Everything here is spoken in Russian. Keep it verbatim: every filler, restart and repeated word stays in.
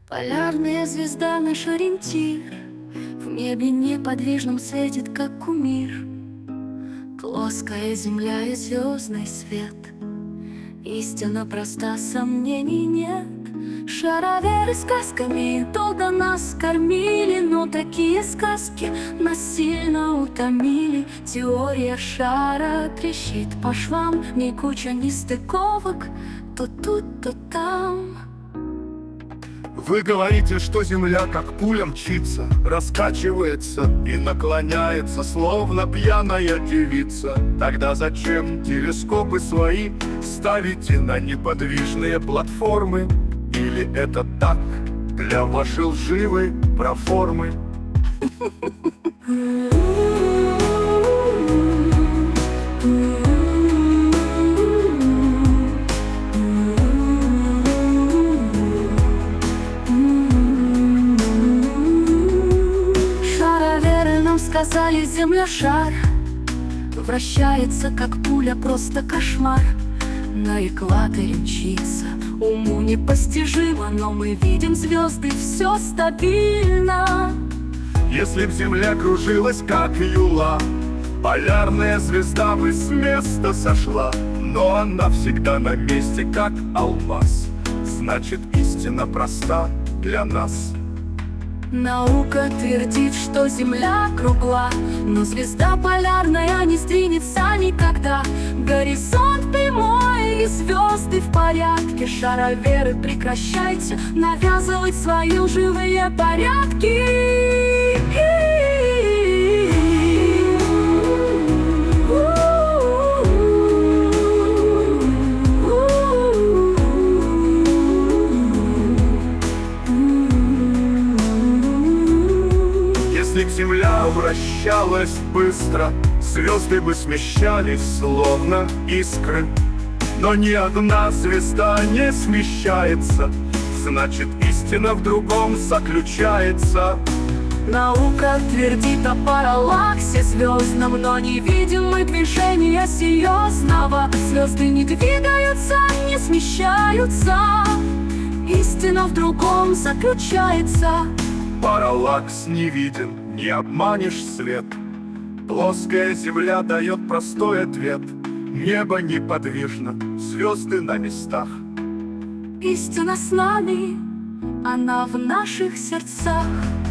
Полярная звезда наш ориентир, в небе неподвижном светит, как кумир. Плоская земля и звездный свет, истина проста, сомнений нет. Шароверы сказками долго нас кормили, но такие сказки нас сильно утомили. Теория шара трещит по швам, ни куча нестыковок, то тут, то там. Вы говорите, что Земля как пуля мчится, раскачивается и наклоняется, словно пьяная девица. Тогда зачем телескопы свои ставите на неподвижные платформы? Или это так, для вашей лживой проформы? Сказали, Земля шар вращается, как пуля, просто кошмар. На экваторе мчится, уму непостижимо, но мы видим звезды, все стабильно. Если б Земля кружилась, как юла, полярная звезда бы с места сошла. Но она всегда на месте, как алмаз, значит, истина проста для нас. Наука твердит, что Земля кругла, но звезда полярная не сдвинется никогда. Горизонт прямой и звезды в порядке. Шароверы, прекращайте навязывать свои лживые порядки. Если б Земля вращалась быстро, звезды бы смещались, словно искры. Но ни одна звезда не смещается, значит, истина в другом заключается. Наука твердит о параллаксе звездном, но не видим мы движения серьезного. Звезды не двигаются, не смещаются, истина в другом заключается. Параллакс не виден, не обманешь свет. Плоская земля дает простой ответ. Небо неподвижно, звезды на местах. Истина с нами, она в наших сердцах.